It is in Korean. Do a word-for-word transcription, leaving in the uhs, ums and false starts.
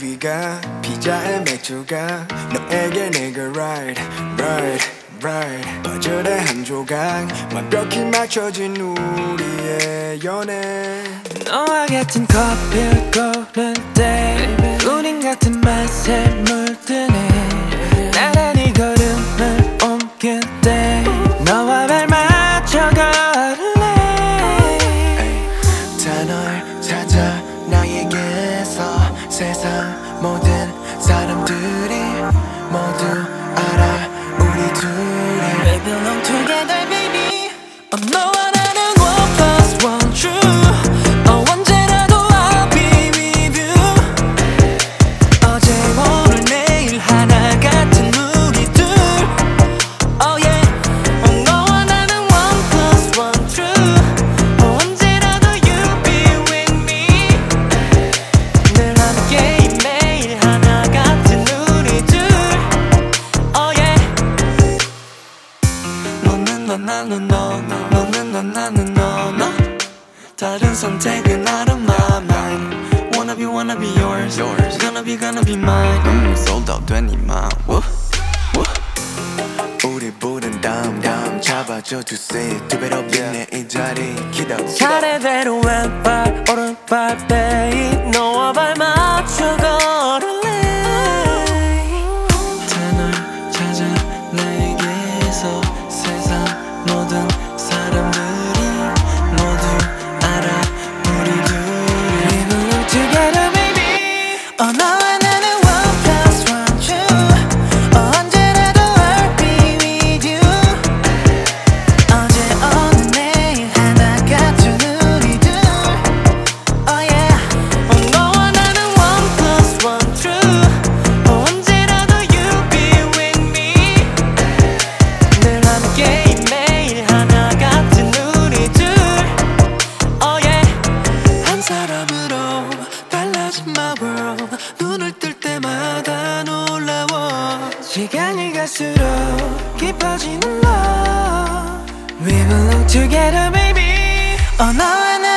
커피가 피자에 맥주가 너에게 내가 right right right 퍼즐의 한 조각 완벽히 맞춰진 우리의 연애 너와 같은 커피를 고를 때 우린 같은 맛에 물드네 나란히 걸음을 옮길 때 너와 발 맞춰 걸을래 다 널 찾아 나에게서 세상 모든 사람들이 모두 알아 우리 둘이 We belong together baby oh, 너와 나는 one plus one true 어, 언제라도 I'll be with you 어제 오늘 내일 하나 같은 우리 둘 Oh yeah 어, 너와 나는 one plus one true 어, 언제라도 you be with me 늘 함께 매일 하나 같은 우리 둘 Oh yeah 너는 너 나는 너 너는 너 나는 너 너 다른 선택은 out of my mind Wanna be wanna be yours yours Gonna be gonna be mine 음, sold out 된 이 마음 우, 우. 우리 부른 다음 다음 잡아줘 주세요 두 배로 빛내 이 자리 기다려 차례대로 왼발 오른발 베이 너와 발 맞춰 걸을래 다 널 찾아 나에게서 세상 모든 사람들이 모두 알아 우리 둘이 We belong together baby 어, 너와 나는 one plus one true 어, 언제라도 I'll be with you 어제 오늘 내일 하나 같은 우리 둘 Oh yeah 어, 너와 나는 one plus one true 어, 언제라도 you be with me 늘 함께 매일 하나 같은 우리 둘 Oh yeah 한 사람으로 달라진 my world 눈을 뜰 때마다 놀라워 시간이 갈수록 깊어지는 love We belong together baby 어, 너와 나